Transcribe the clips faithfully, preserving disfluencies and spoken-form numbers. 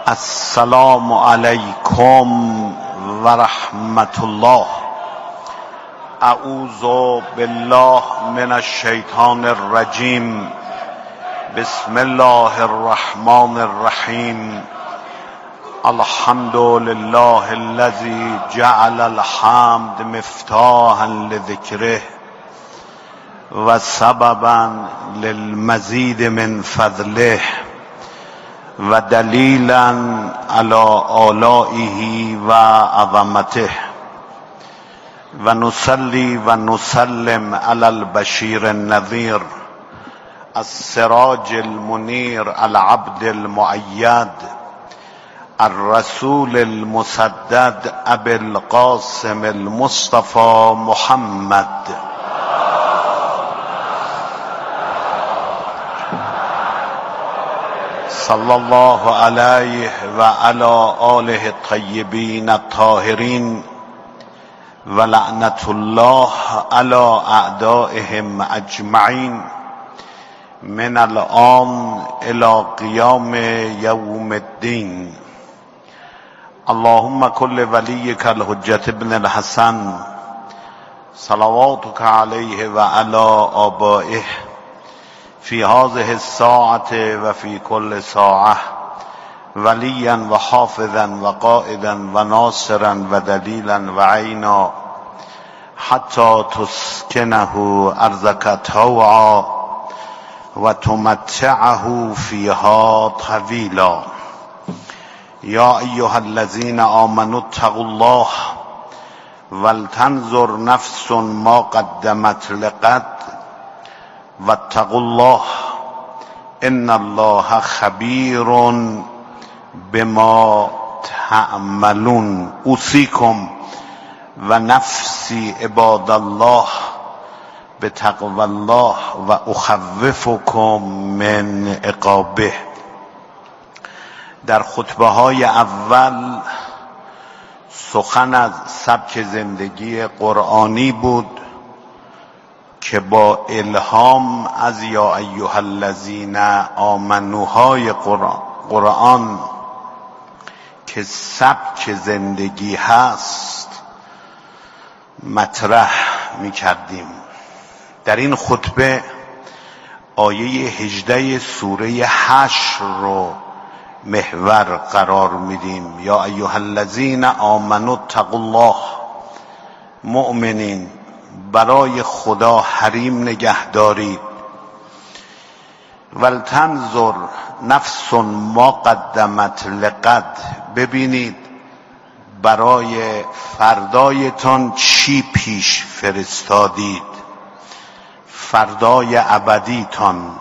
السلام علیکم و رحمت الله. اعوذ بالله من الشیطان الرجیم. بسم الله الرحمن الرحیم. الحمد لله الذي جعل الحمد مفتاحا لذکره و سببا للمزید من فضله و دلیلا علی آلائه و عظمته و نصلی و نسلم علی البشیر النذیر السراج المنیر العبد المؤید الرسول المسدد ابي القاسم المصطفى محمد صلی الله علیه و علی آله الطیبین الطاهرین و لعنت الله علی اعدائهم اجمعین من الآن الى قیام یوم الدین. اللهم كل وليك الحجة ابن الحسن صلواتك عليه وعلى آبائه في هذه الساعة وفي كل ساعة وليا وحافظا وقائدا وناصرا ودليلا وعينا حتى تسكنه أرضك طوعا وتمتعه فيها طويلا. يا أيها الذين آمنوا اتقوا الله ولتنظر نفس ما قدمت لغد واتقوا الله ان الله خبیر بما تعملون. اوصیکم و نفسی عباد الله بتقوى الله و اخوفکم من عقابه. در خطبه های اول سخن از سبک زندگی قرآنی بود که با الهام از یا ایها الذین آمنوهای قرآن که سبک زندگی هست مطرح می کردیم. در این خطبه آیه هجده سوره حشر رو محور قرار میدیم. یا ایها الذین آمنوا اتقوا الله. مؤمنین، برای خدا حریم نگه دارید. ولتنظر نفس ما قدمت لغد. ببینید برای فردایتان چی پیش فرستادید، فردای ابدیتان.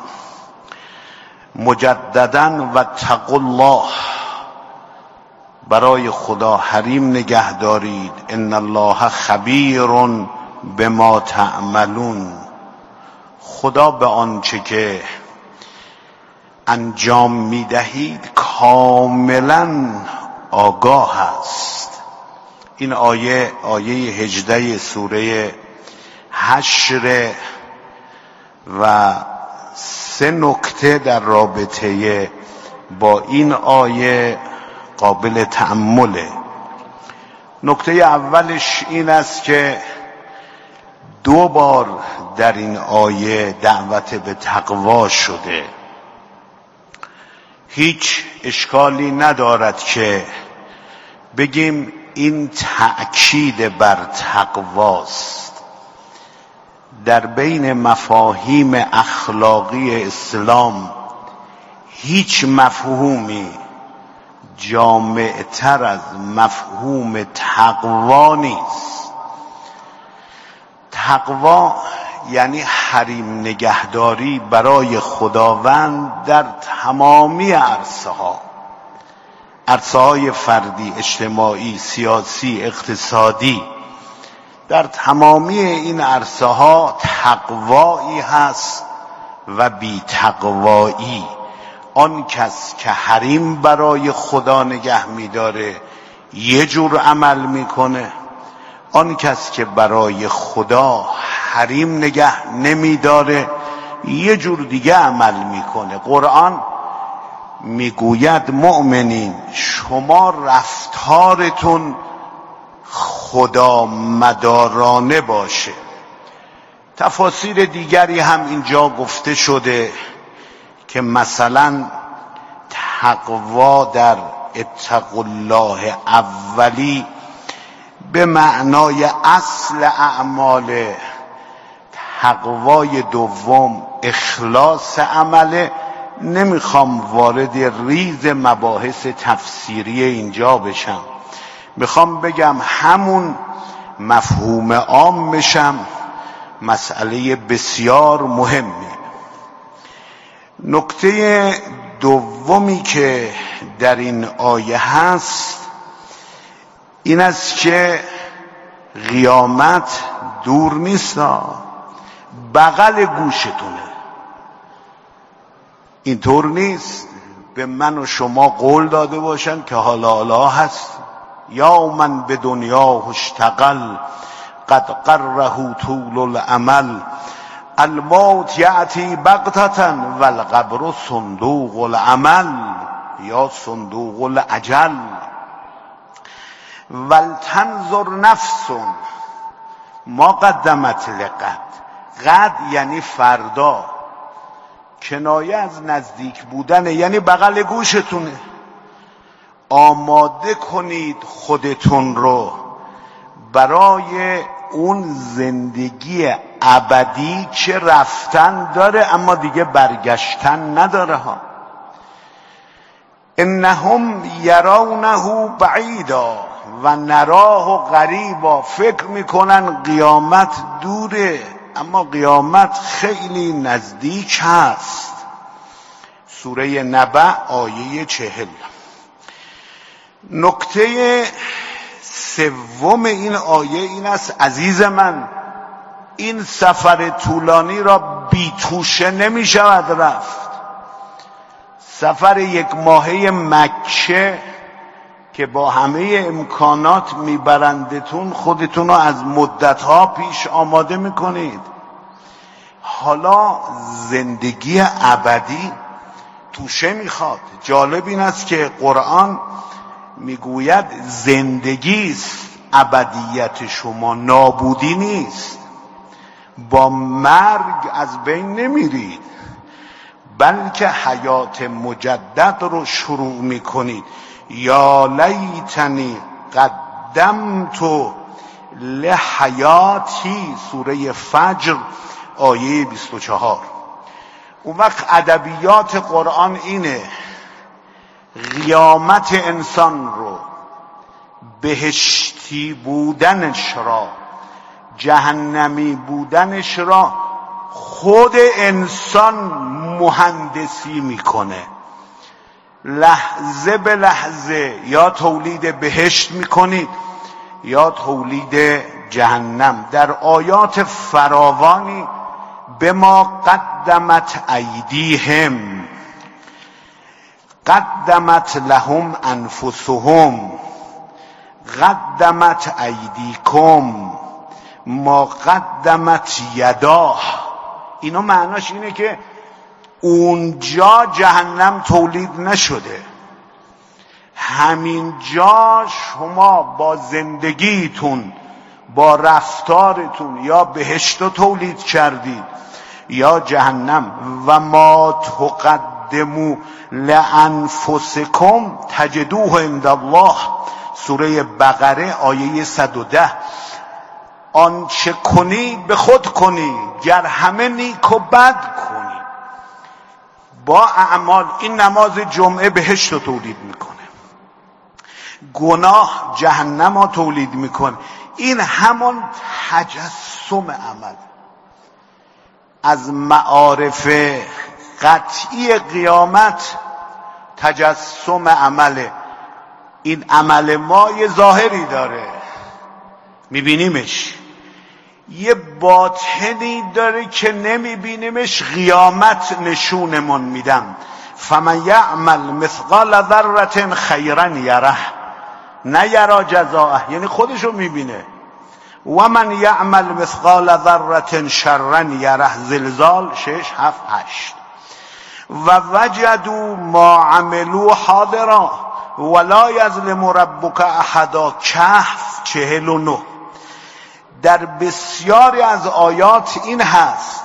مجددا و اتقوا الله. برای خدا حریم نگه دارید. ان الله خبیر بما تعملون. خدا به آنچه که انجام میدهید کاملا آگاه است. این آیه آیه هجده سوره حشر و سه نکته در رابطه با این آیه قابل تأمله. نکته اولش این است که دو بار در این آیه دعوت به تقوا شده. هیچ اشکالی ندارد که بگیم این تأکید بر تقواست. در بین مفاهیم اخلاقی اسلام هیچ مفهومی جامعتر از مفهوم تقوا نیست. تقوا یعنی حریم نگهداری برای خداوند در تمامی عرصه ها، عرصه های فردی، اجتماعی، سیاسی، اقتصادی. در تمامی این عرصه ها تقوایی هست و بی تقوایی. آن کس که حریم برای خدا نگه می‌داره یه جور عمل میکنه، آن کس که برای خدا حریم نگه نمی‌داره یه جور دیگه عمل میکنه. قرآن میگوید مؤمنین شما رفتارتون خدا مدارانه باشه. تفاسیر دیگری هم اینجا گفته شده که مثلا تقوا در اتقوا الله اولی به معنای اصل اعمال، تقوای دوم اخلاص عمله. نمیخوام وارد ریز مباحث تفسیری اینجا بشم، میخوام بگم همون مفهوم عام بشم. مسئله بسیار مهمی. نکته دومی که در این آیه هست این است که قیامت دور نیست، بغل گوشتونه. اینطور نیست به من و شما قول داده باشن که حالا حالا هست. یا من به دنیا اشتغل قد قره طول العمل الموت یأتی بغتة والقبر صندوق العمل یا صندوق الاجل ولتنظر نفس ما قدمت لغد. غد یعنی فردا، کنایه از نزدیک بودن، یعنی بغل گوشتونه. آماده کنید خودتون رو برای اون زندگی ابدی که رفتن داره اما دیگه برگشتن نداره ها. انهم یرونه بعیدا و نراه قریبا. فکر میکنن قیامت دوره اما قیامت خیلی نزدیک هست. سوره نبأ آیه چهل. نکته سوم این آیه این است عزیز من، این سفر طولانی را بی توشه نمی شود رفت. سفر یک ماهه مکه که با همه امکانات میبرندتون خودتون رو از مدتها پیش آماده میکنید. حالا زندگی ابدی توشه میخواد. جالب این است که قرآن میگوید زندگی است ابدیت شما، نابودی نیست. با مرگ از بین نمیرید بلکه حیات مجدد رو شروع میکنید. یا لیتنی قدمت لحیاتی، سوره فجر آیه بیست و چهار. اون وقت ادبیات قرآن اینه قیامت انسان رو، بهشتی بودنش را، جهنمی بودنش را خود انسان مهندسی میکنه. لحظه به لحظه یا تولید بهشت میکنید یا تولید جهنم. در آیات فراوانی به ما قدمت ایدیهم، قدمت لهم انفسهم، قدمت ایدیکم، ما قدمت یداه. اینا معناش اینه که اونجا جهنم تولید نشده، همینجا شما با زندگیتون با رفتارتون یا بهشت رو تولید کردید یا جهنم. و ما تقدموا لانفسکم تجدوه عند الله، سوره بقره آیه صد و ده. آنچه کنی به خود کنی گر همه نیک و بد کنی. با اعمال این نماز جمعه بهشت رو تولید میکنه، گناه جهنم رو تولید میکنه. این همون تجسم عمل از معارف قطعی قیامت. تجسم عمله. این عمل ما یه ظاهری داره میبینیمش، یه باطنی داره که نمیبینیمش. قیامت نشونمون میدم. فمن یعمل مثقال ذره خیرا یره، نه یرا جزاءه یعنی خودشو میبینه. و من یعمل مثقال ذره شرا یره. زلزال شش هفت هشت. و وجدوا ما عملوا حاضرا ولا یظلم ربک احدا. کهف چهل و نه. در بسیاری از آیات این هست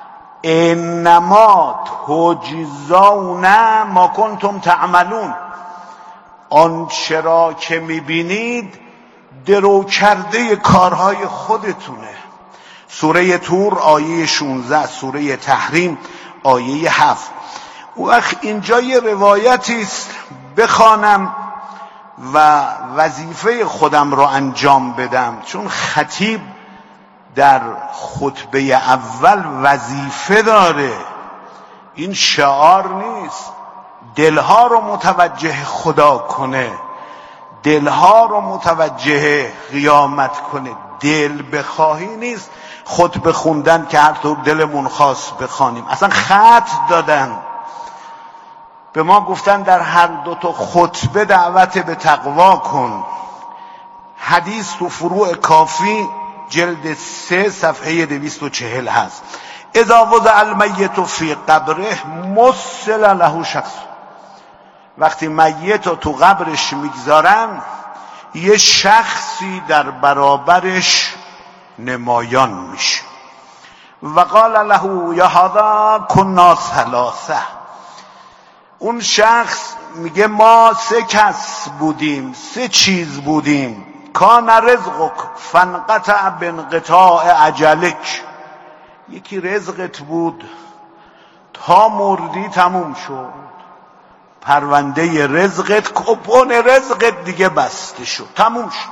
انما تجزون ما کنتم تعملون. آنچه را که میبینید درو کرده کارهای خودتونه. سوره طور آیه شانزده، سوره تحریم آیه هفت. وقت اینجا یه روایتی است بخوانم و وظیفه خودم را انجام بدم، چون خطیب در خطبه اول وظیفه داره. این شعار نیست دلها رو متوجه خدا کنه، دلها رو متوجه قیامت کنه. دل بخواهی نیست خطبه خوندن که هر طور دلمون خواست بخوانیم. اصلا خط دادن به ما، گفتن در هر دو تا خطبه دعوت به تقوا کن. حدیث تو فروع کافی جلد سه صفحه دویست و چهل هست. اذا وضع المیت فی قبره مثل له شخص. وقتی میت رو تو قبرش میگذارن یه شخصی در برابرش نمایان میشه. و قال له یا هذا کنا ثلاثه. اون شخص میگه ما سه کس بودیم، سه چیز بودیم. کان رزقک فانقطع بانقطاع اجلک. یکی رزقت بود تا مردی تموم شد، پرونده رزقت، کپون رزقت دیگه بسته شد، تموم شد.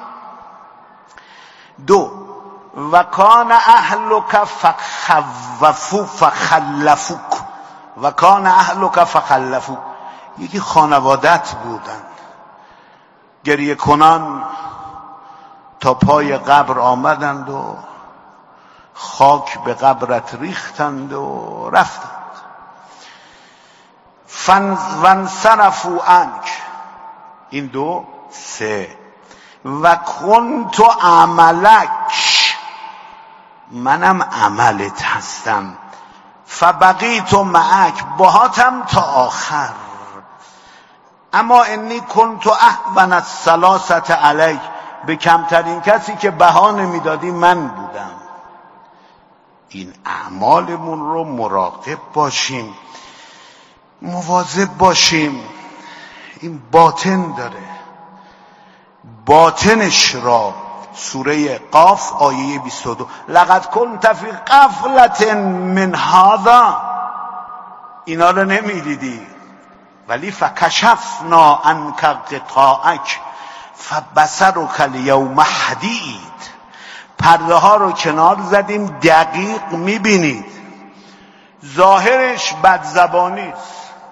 دو و کان اهلک فخوفو فخلفوک. و کان اهلک فخلفوک. یکی خانوادت بودن گریه کنان تا پای قبر آمدند و خاک به قبرت ریختند و رفتند. فانصرفوا عنک. این دو. سه و کنت عملک. منم عملت هستم. فبقیت معک. باهاتم تا آخر. اما انی کنت اهون الثلاثه علیک. به کمترین کسی که بهانه میدادی من بودم. این اعمالمون رو مراقب باشیم، مواظب باشیم. این باطن داره. باطنش را سوره قاف آیه بیست و دو. لقد کنت فی غفلة من هذا. اینا رو نمیدیدی ولی فکشفنا عنک غطاءک فبصرک الیوم حدید. پرده ها رو کنار زدیم، دقیق میبینید. ظاهرش بدزبانی است،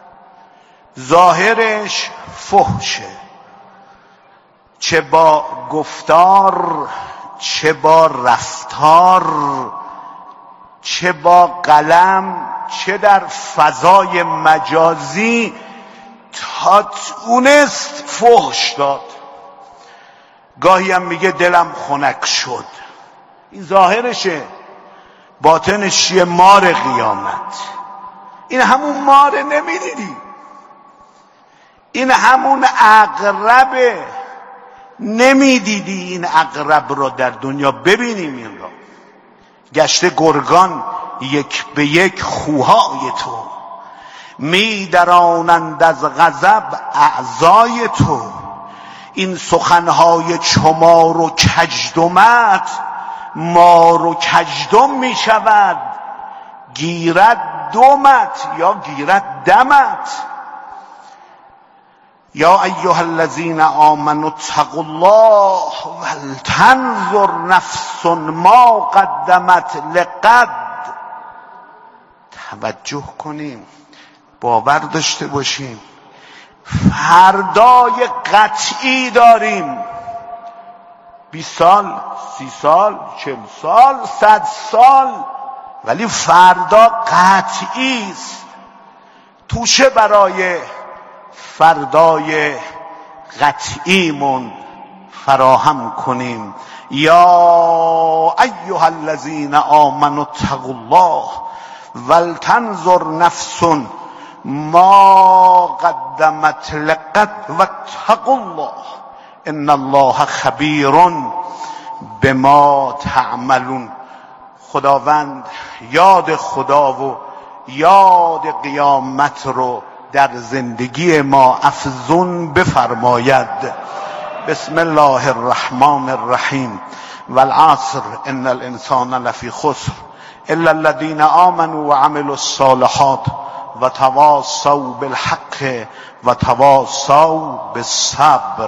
ظاهرش فحشه، چه با گفتار، چه با رفتار، چه با قلم، چه در فضای مجازی، تا تونست فحش داد. گاهی هم میگه دلم خنک شد. این ظاهرشه، باطنش یه مار قیامت. این همون ماره، نمیدیدی؟ این همون عقربه، نمیدیدی این عقرب رو در دنیا؟ ببینیم این رو. گشته گرگان یک به یک خوهای تو، میدرانند از غضب اعضای تو. این سخنهای چمار و کجدمت مار و کجدم می شود. گیرد دمت یا گیرد دمت. یا ایها الذین آمنوا اتقوا الله ولتنظر نفس ما قدمت لغد. توجه کنیم، باور داشته باشیم. فردای قطعی داریم. بیست سال، سی سال، چل سال، صد سال، ولی فردا قطعی است. توشه برای فردای قطعیمون فراهم کنیم. یا ایها الذین آمنوا اتقوا الله ولتنظر نفس ما قدمت لقد واتقوا الله ان الله خبیر بما تعملون. خداوند یاد خدا و یاد قیامت رو در زندگی ما افزون بفرماید. بسم الله الرحمن الرحیم والعصر ان الانسان لفی خسر الا الذين آمنوا وعملوا الصالحات وتواصوا بالحق وتواصوا بالصبر.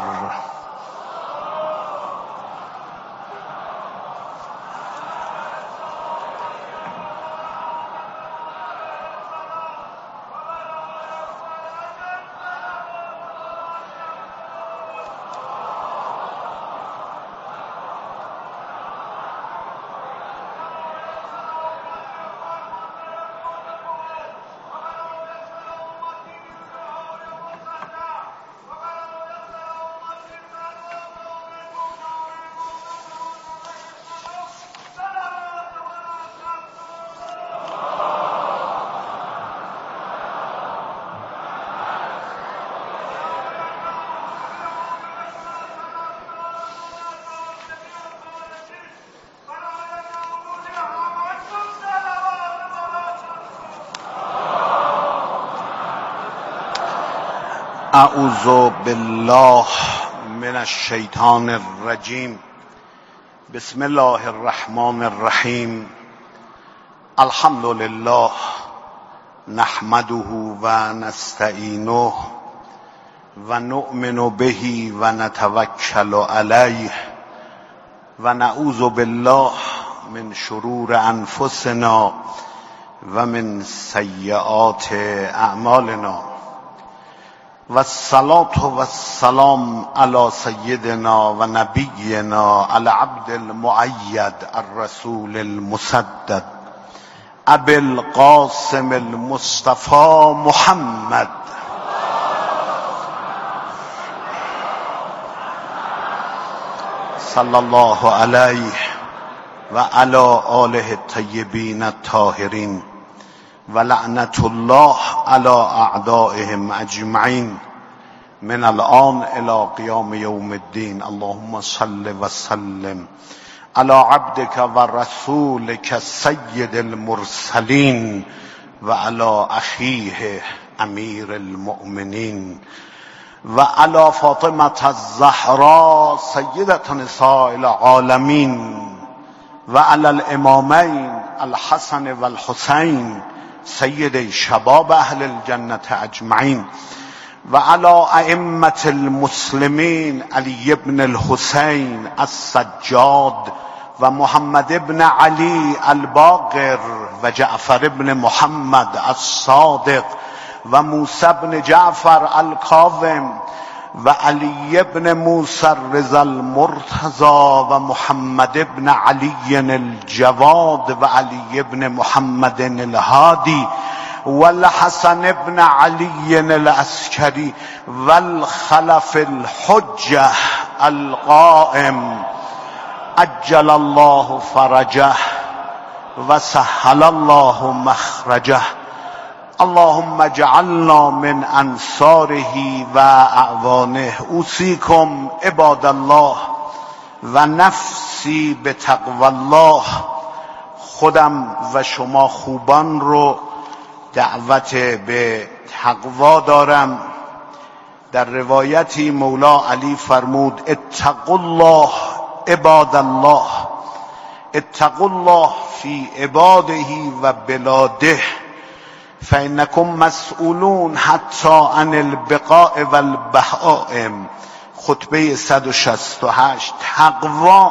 اعوذ بالله من الشیطان الرجیم. بسم الله الرحمن الرحیم. الحمد لله نحمده و نستعینه و نؤمن به و نتوکل علیه و نعوذ بالله من شرور انفسنا و من سیئات اعمالنا و الصلاة و السلام علی سیدنا و نبینا العبد المؤید الرسول المسدد ابی القاسم المصطفى محمد صلی الله علیه و علی آله الطیبین الطاهرین و لعنت الله علی اعدائهم اجمعین من الان الى قیام یوم الدین. اللهم صل و سلم علی عبدک و رسولک سید المرسلین و علی اخیه امیر المؤمنین و علی فاطمة الزهراء سیدة نساء العالمین و علی الامامین الحسن و الحسین سید شباب اهل الجنة اجمعین و علی ائمة المسلمین علی ابن الحسین السجاد و محمد ابن علی الباقر و جعفر ابن محمد الصادق و موسی ابن جعفر الکاظم و علی ابن موسی الرضا المرتضی و محمد ابن علی الجواد و علی ابن محمد الهادی و الحسن ابن علی العسکری و الخلف الحجه القائم عجل الله فرجه و سهل الله مخرجه. اللهم اجعلنا من انصاره و اعوانه. اوصیکم عباد الله و نفسی به تقوی الله. خودم و شما خوبان رو دعوت به تقوا دارم. در روایتی مولا علی فرمود اتقوا الله عباد الله، اتقوا الله فی عباده و بلاده فانکم مسئولون حتی عن البقاء و البهائم. خطبه صد و شصت و هشت. تقوا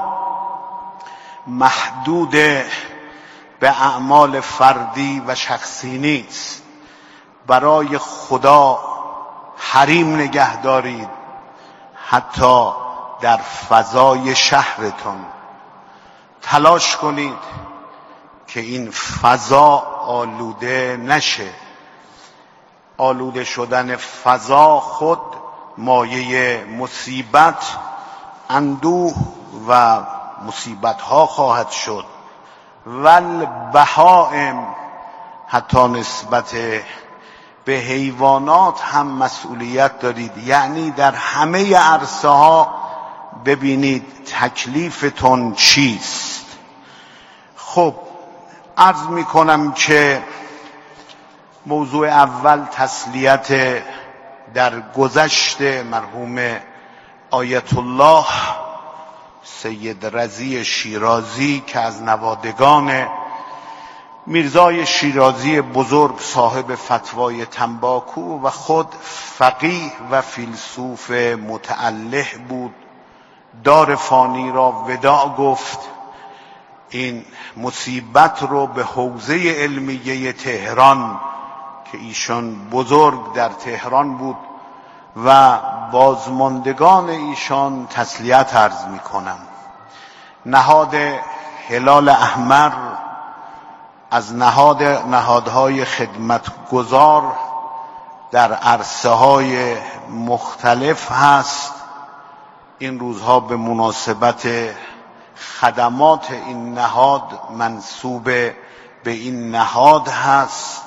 محدود به اعمال فردی و شخصی نیست. برای خدا حریم نگه دارید، حتی در فضای شهرتون تلاش کنید که این فضا آلوده نشه. آلوده شدن فضا خود مایه مصیبت، اندوه و مصیبت ها خواهد شد. والبهائم، حتی نسبت به حیوانات هم مسئولیت دارید، یعنی در همه عرصه ها ببینید تکلیفتون چیست. خب عرض می کنم که موضوع اول تسلیت در گذشت مرحوم آیت الله سید رضی شیرازی که از نوادگان میرزای شیرازی بزرگ صاحب فتوای تنباکو و خود فقیه و فیلسوف متأله بود، دار فانی را وداع گفت. این مصیبت رو به حوزه علمیه تهران که ایشان بزرگ در تهران بود و بازماندگان ایشان تسلیت عرض می کنم. نهاد هلال احمر از نهاد نهادهای خدمتگزار در عرصه های مختلف هست. این روزها به مناسبت خدمات این نهاد منسوب به این نهاد هست.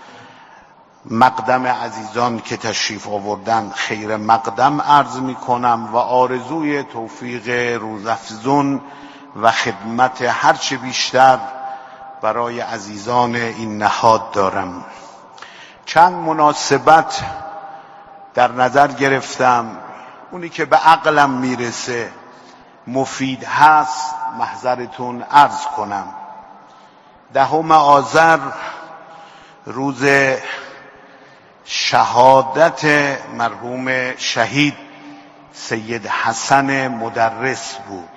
مقدم عزیزان که تشریف آوردن خیر مقدم عرض می کنم و آرزوی توفیق روزافزون و خدمت هرچه بیشتر برای عزیزان این نهاد دارم. چند مناسبت در نظر گرفتم، اونی که به عقلم میرسه مفید هست محضرتون عرض کنم. دهم آذر روز شهادت مرحوم شهید سید حسن مدرس بود.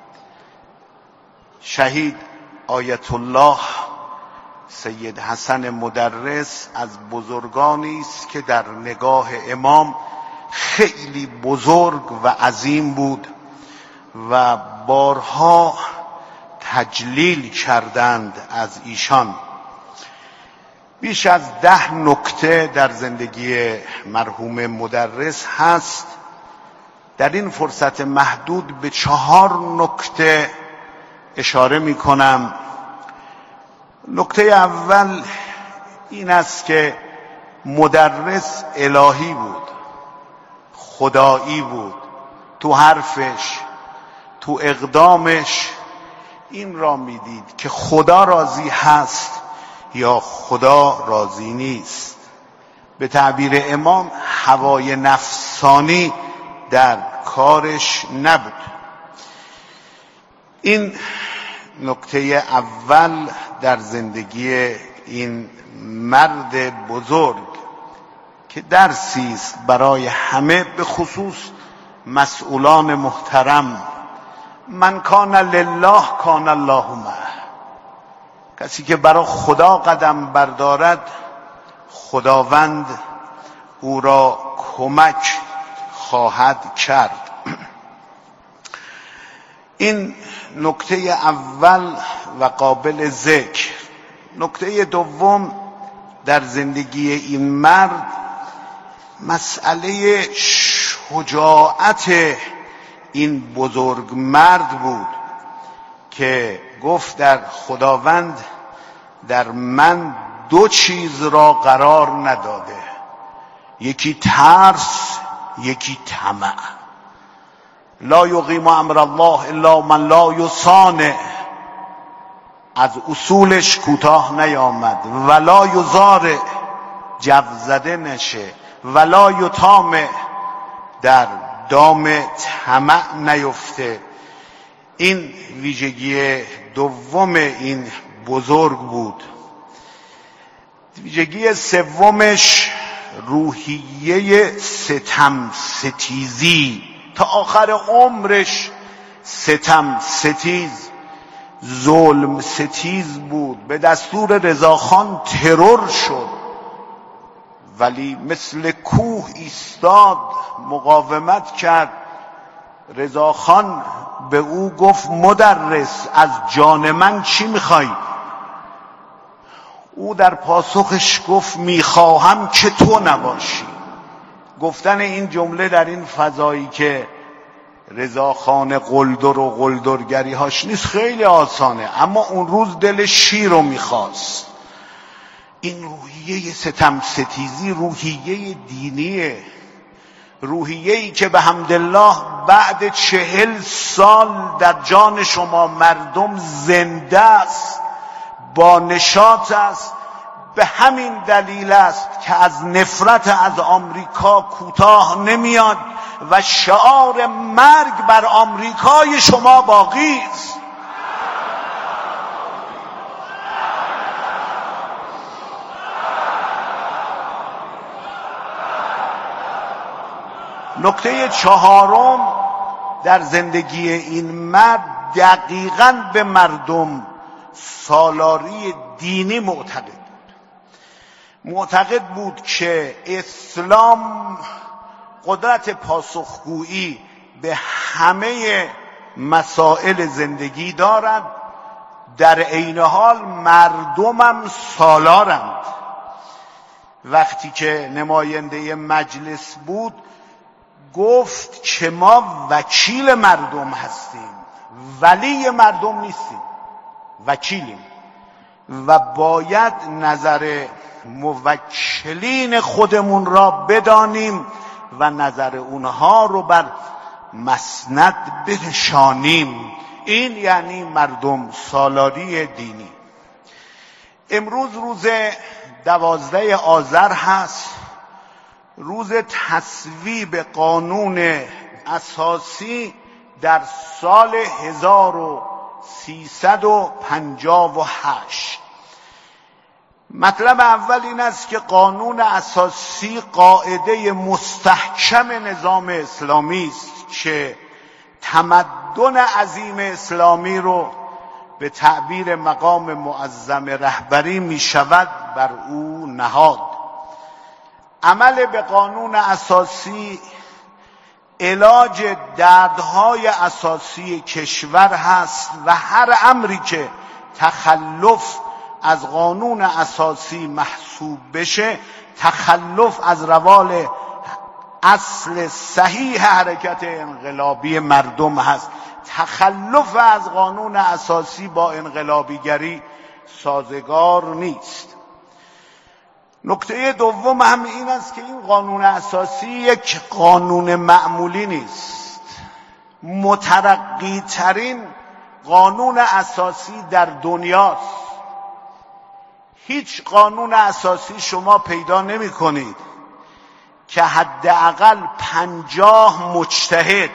شهید آیت الله سید حسن مدرس از بزرگانی است که در نگاه امام خیلی بزرگ و عظیم بود و بارها تجلیل کردند از ایشان. بیش از ده نکته در زندگی مرحوم مدرس هست. در این فرصت محدود به چهار نکته اشاره می کنم. نکته اول این است که مدرس الهی بود، خدایی بود. تو حرفش، تو اقدامش این را میدید که خدا راضی هست یا خدا راضی نیست. به تعبیر امام هوای نفسانی در کارش نبود. این نکته اول در زندگی این مرد بزرگ که درسی است برای همه، به خصوص مسئولان محترم. من کان لله کان الله معه. کسی که برای خدا قدم بردارد خداوند او را کمک خواهد کرد. این نکته اول و قابل ذکر. نکته دوم در زندگی این مرد مسئله شجاعت این بزرگ مرد بود که گفت در خداوند در من دو چیز را قرار نداده، یکی ترس، یکی طمع. لا یقیم امر الله الا من لا یصانع. از اصولش کوتاه نیامد. ولا یزارع، جو زده نشه. ولا یطامع، در دام طمع نیفته. این ویژگی دوم این بزرگ بود. ویژگی سومش روحیه ستم ستیزی. تا آخر عمرش ستم ستیز، ظلم ستیز بود. به دستور رضاخان ترور شد ولی مثل کوه ایستاد، مقاومت کرد. رضاخان به او گفت مدرس از جان من چی میخوای؟ او در پاسخش گفت میخواهم که تو نباشی. گفتن این جمله در این فضایی که رضاخان قلدر و قلدرگری هاش نیست خیلی آسانه، اما اون روز دل شیر رو میخواست. این روحیه ستم ستیزی روحیه دینیه، روحیه‌ای که به حمدالله بعد چهل سال در جان شما مردم زنده است، با نشاط است. به همین دلیل است که از نفرت از آمریکا کوتاه نمیاد و شعار مرگ بر آمریکای شما باقی است. نکته چهارم در زندگی این مرد دقیقاً به مردم سالاری دینی معتقد بود. معتقد بود که اسلام قدرت پاسخگویی به همه مسائل زندگی دارد، در عین حال مردمم سالارند. وقتی که نماینده مجلس بود گفت که ما وکیل مردم هستیم، ولی مردم نیستیم، وکیلیم و باید نظر موکلین خودمون را بدانیم و نظر اونها رو بر مسند بنشانیم. این یعنی مردم سالاری دینی. امروز روز دوازده آذر هست، روز تصویب قانون اساسی در سال هزار و سیصد و پنجاه و هشت. مطلب اول این است که قانون اساسی قاعده مستحکم نظام اسلامی است که تمدن عظیم اسلامی رو به تعبیر مقام معظم رهبری می شود بر او نهاد. عمل به قانون اساسی علاج دردهای اساسی کشور هست و هر امری که تخلف از قانون اساسی محسوب بشه تخلف از روال اصل صحیح حرکت انقلابی مردم هست. تخلف از قانون اساسی با انقلابیگری سازگار نیست. نکته دوم هم این است که این قانون اساسی یک قانون معمولی نیست. مترقی ترین قانون اساسی در دنیاست. هیچ قانون اساسی شما پیدا نمی کنید که حداقل پنجاه مجتهد،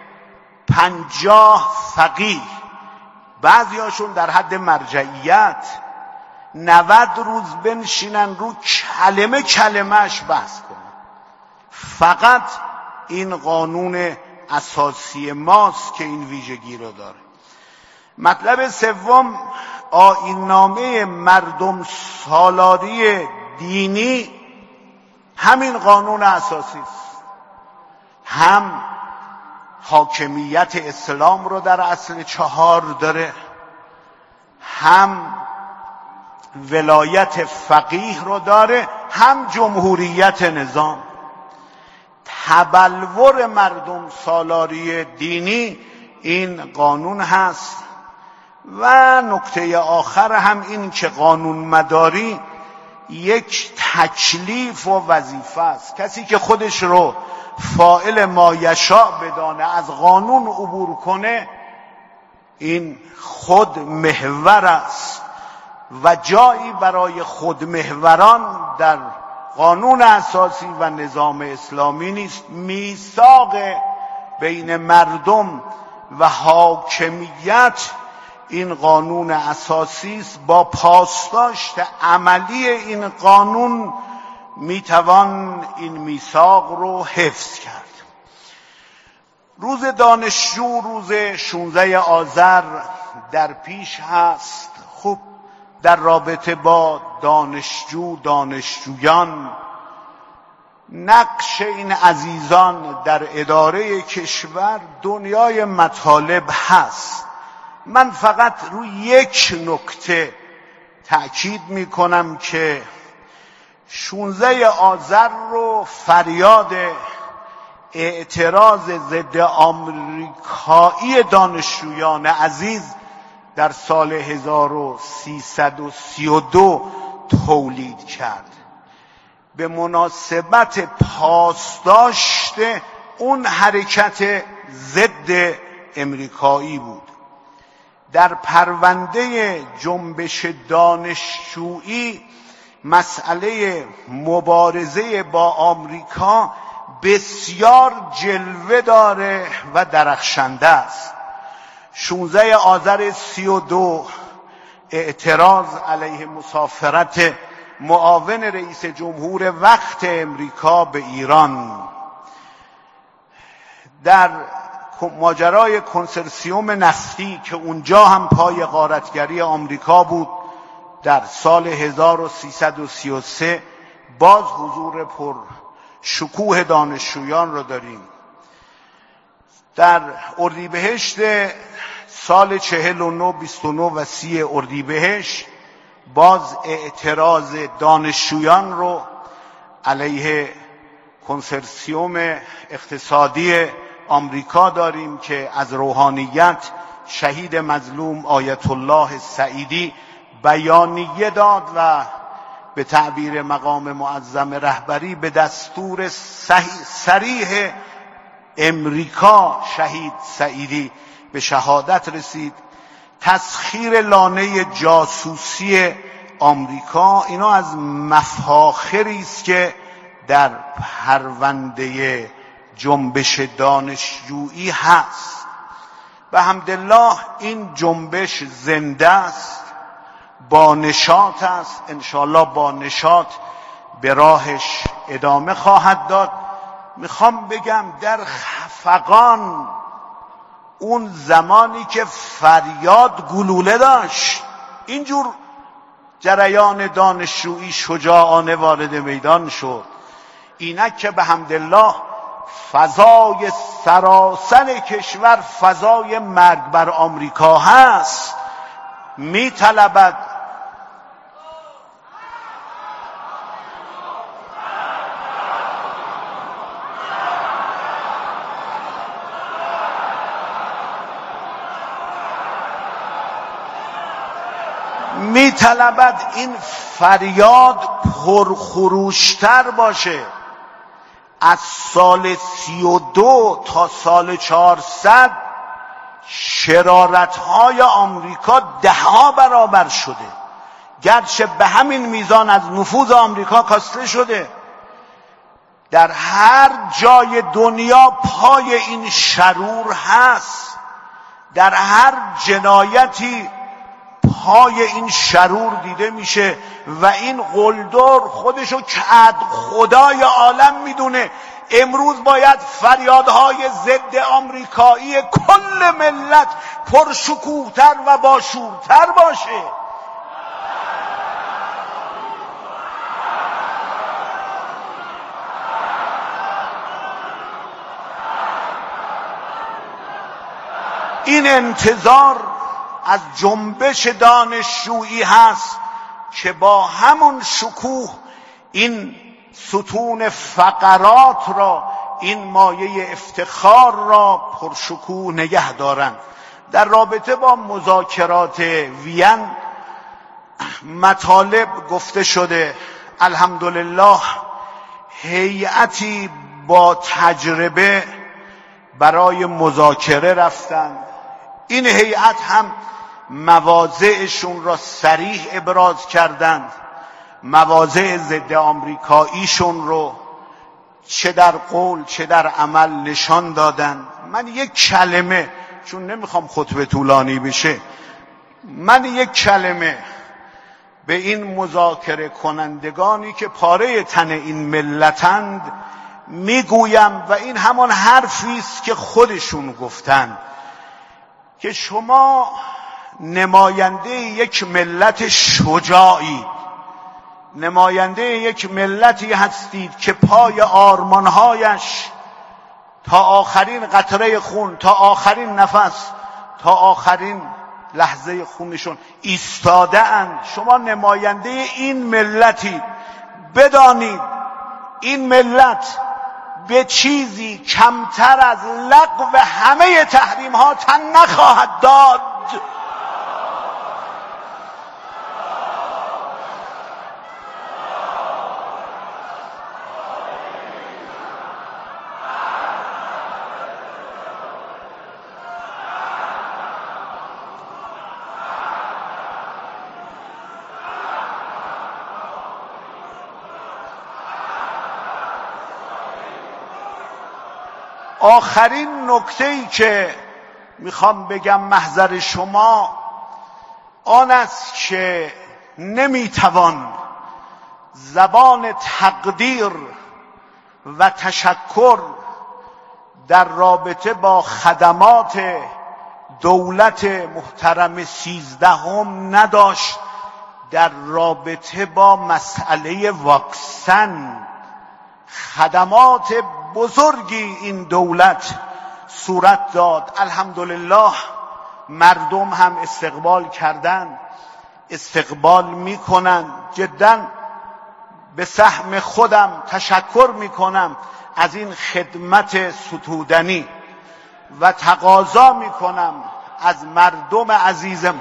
پنجاه فقیه، بعضیاشون در حد مرجعیت، نود روز بنشینن رو کلمه کلمهش بحث کنن. فقط این قانون اساسی ماست که این ویژگی رو داره. مطلب سوم، آیین‌نامه مردم سالاری دینی همین قانون اساسی است. هم حاکمیت اسلام رو در اصل چهار داره، هم ولایت فقیه رو داره، هم جمهوریت نظام. تبلور مردم سالاری دینی این قانون هست. و نکته آخر هم این که قانون مداری یک تکلیف و وظیفه است. کسی که خودش رو فاعل ما یشاء بدانه از قانون عبور کنه این خود محور است و جایی برای خود محوران در قانون اساسی و نظام اسلامی نیست. میثاق بین مردم و حاکمیت این قانون اساسی است. با پاسداشت عملی این قانون میتوان این میثاق رو حفظ کرد. روز دانشجو روز شانزده آذر در پیش هست. خوب در رابطه با دانشجو دانشجویان نقش این عزیزان در اداره کشور دنیای مطالب هست. من فقط روی یک نکته تأکید می کنم که شانزده آذر رو فریاد اعتراض ضد آمریکایی دانشجویان عزیز در سال هزار و سیصد و سی و دو تولید کرد به مناسبت پاسداشت اون حرکت ضد امریکایی بود. در پرونده جنبش دانشجویی مسئله مبارزه با آمریکا بسیار جلوه داره و درخشنده است. شانزده آذر سی و دو اعتراض علیه مسافرت معاون رئیس جمهور وقت امریکا به ایران. در ماجرای کنسرسیوم نفتی که اونجا هم پای غارتگری آمریکا بود در سال هزار و سیصد و سی و سه باز حضور پر شکوه دانشجویان رو داریم. در اردیبهشت سال چهل و نه، بیست و نه و سی اردیبهشت باز اعتراض دانشجویان رو علیه کنسرسیوم اقتصادی آمریکا داریم که از روحانیت شهید مظلوم آیت الله سعیدی بیانیه داد و به تعبیر مقام معظم رهبری به دستور صریح امریکا شهید سعیدی به شهادت رسید. تسخیر لانه جاسوسی آمریکا، اینا از مفاخری است که در پرونده جنبش دانشجویی هست. به حمدالله این جنبش زنده است، با نشاط است، انشاءالله با نشاط به راهش ادامه خواهد داد. میخوام بگم در خفقان اون زمانی که فریاد گلوله داشت اینجور جریان دانشجویی شجاعانه وارد میدان شد. اینک که به حمدالله فضای سراسر کشور فضای مرگ بر آمریکا هست، میطلبد میطلبد این فریاد پرخروشتر باشه. از سال سی و دو تا سال چهارصد شرارت‌های آمریکا ده ها برابر شده، گرچه به همین میزان از نفوذ آمریکا کاسته شده. در هر جای دنیا پای این شرور هست، در هر جنایتی پای این شرور دیده میشه و این قلدر خودشو کد خدای عالم میدونه. امروز باید فریادهای ضد آمریکایی کل ملت پرشکوهتر و باشورتر باشه. این انتظار از جنبش دانشجویی هست که با همون شکوه این ستون فقرات را، این مایه افتخار را پرشکوه نگه دارند. در رابطه با مذاکرات وین مطالب گفته شده. الحمدلله هیئتی با تجربه برای مذاکره رفتند. این هیئت هم مواضعشون را صریح ابراز کردند، مواضع ضد آمریکاییشون رو چه در قول چه در عمل نشان دادند. من یک کلمه، چون نمیخوام خطبه طولانی بشه، من یک کلمه به این مذاکره کنندگانی که پاره تن این ملتند میگویم و این همان حرفی است که خودشون گفتند که شما نماینده یک ملت شجاعی، نماینده یک ملتی هستید که پای آرمانهایش تا آخرین قطره خون، تا آخرین نفس، تا آخرین لحظه خونشون ایستاده اند. شما نماینده این ملتی. بدانید این ملت به چیزی کمتر از لغو همه تحریم ها تن نخواهد داد. آخرین نکته‌ای که میخوام بگم محضر شما آن است که نمیتوان زبان تقدیر و تشکر در رابطه با خدمات دولت محترم سیزدهم نداشت در رابطه با مسئله واکسن. خدمات بزرگی این دولت صورت داد، الحمدلله مردم هم استقبال کردن، استقبال میکنن. جدا به سهم خودم تشکر میکنم از این خدمت ستودنی و تقاضا میکنم از مردم عزیزم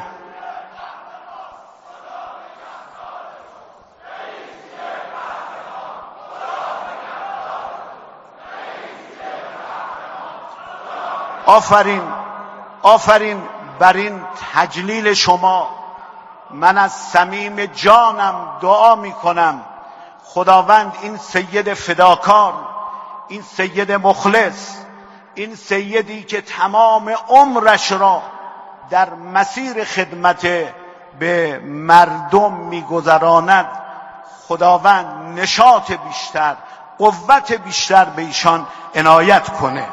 آفرین آفرین بر این تجلیل شما. من از صمیم جانم دعا میکنم خداوند این سید فداکار، این سید مخلص، این سیدی که تمام عمرش را در مسیر خدمت به مردم میگذراند، خداوند نشاط بیشتر، قوت بیشتر به ایشان عنایت کنه.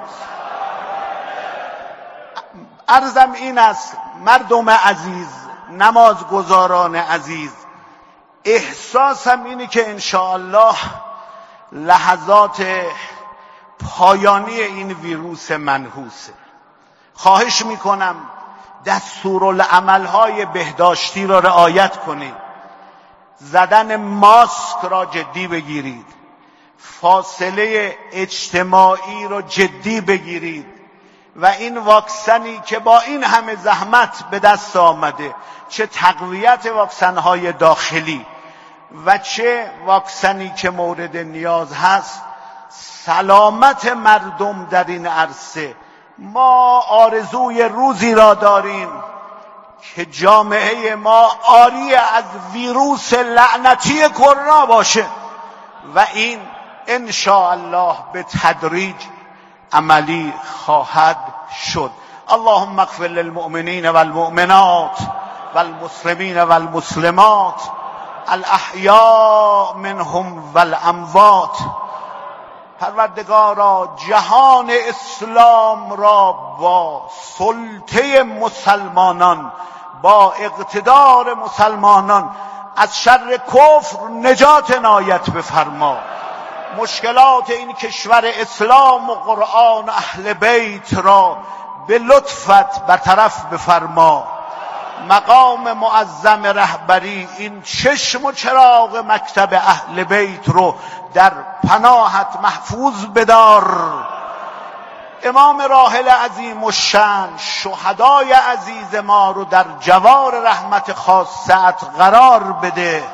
عرضم این است مردم عزیز، نمازگزاران عزیز، احساسم اینه که انشاءالله لحظات پایانی این ویروس منحوسه. خواهش میکنم دستورالعملهای بهداشتی را رعایت کنید، زدن ماسک را جدی بگیرید، فاصله اجتماعی را جدی بگیرید و این واکسنی که با این همه زحمت به دست آمده، چه تقویت واکسن‌های داخلی و چه واکسنی که مورد نیاز هست، سلامت مردم در این عرصه. ما آرزوی روزی را داریم که جامعه ما عاری از ویروس لعنتی کرونا باشه و این ان شاء الله به تدریج عملی خواهد شد. اللهم اغفر للمؤمنین والمؤمنات والمسلمین والمسلمات الاحیاء منهم والاموات. پروردگارا جهان اسلام را با سلطه مسلمانان، با اقتدار مسلمانان از شر کفر نجات عنایت بفرما. مشکلات این کشور اسلام و قرآن اهل بیت را به لطفت برطرف بفرما. مقام معظم رهبری این چشم و چراغ مکتب اهل بیت رو در پناهت محفوظ بدار. امام راحل عظیم الشأن، شهدای عزیز ما رو در جوار رحمت خاصت قرار بده.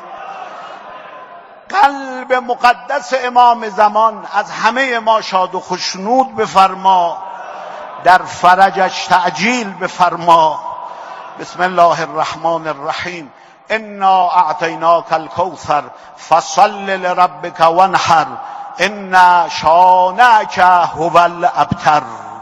قلب مقدس امام زمان از همه ما شاد و خشنود بفرما، در فرجش تعجیل بفرما. بسم الله الرحمن الرحیم. انا اعطیناک الکوثر فصل لربک وانحر ان شانئک هو الابتر.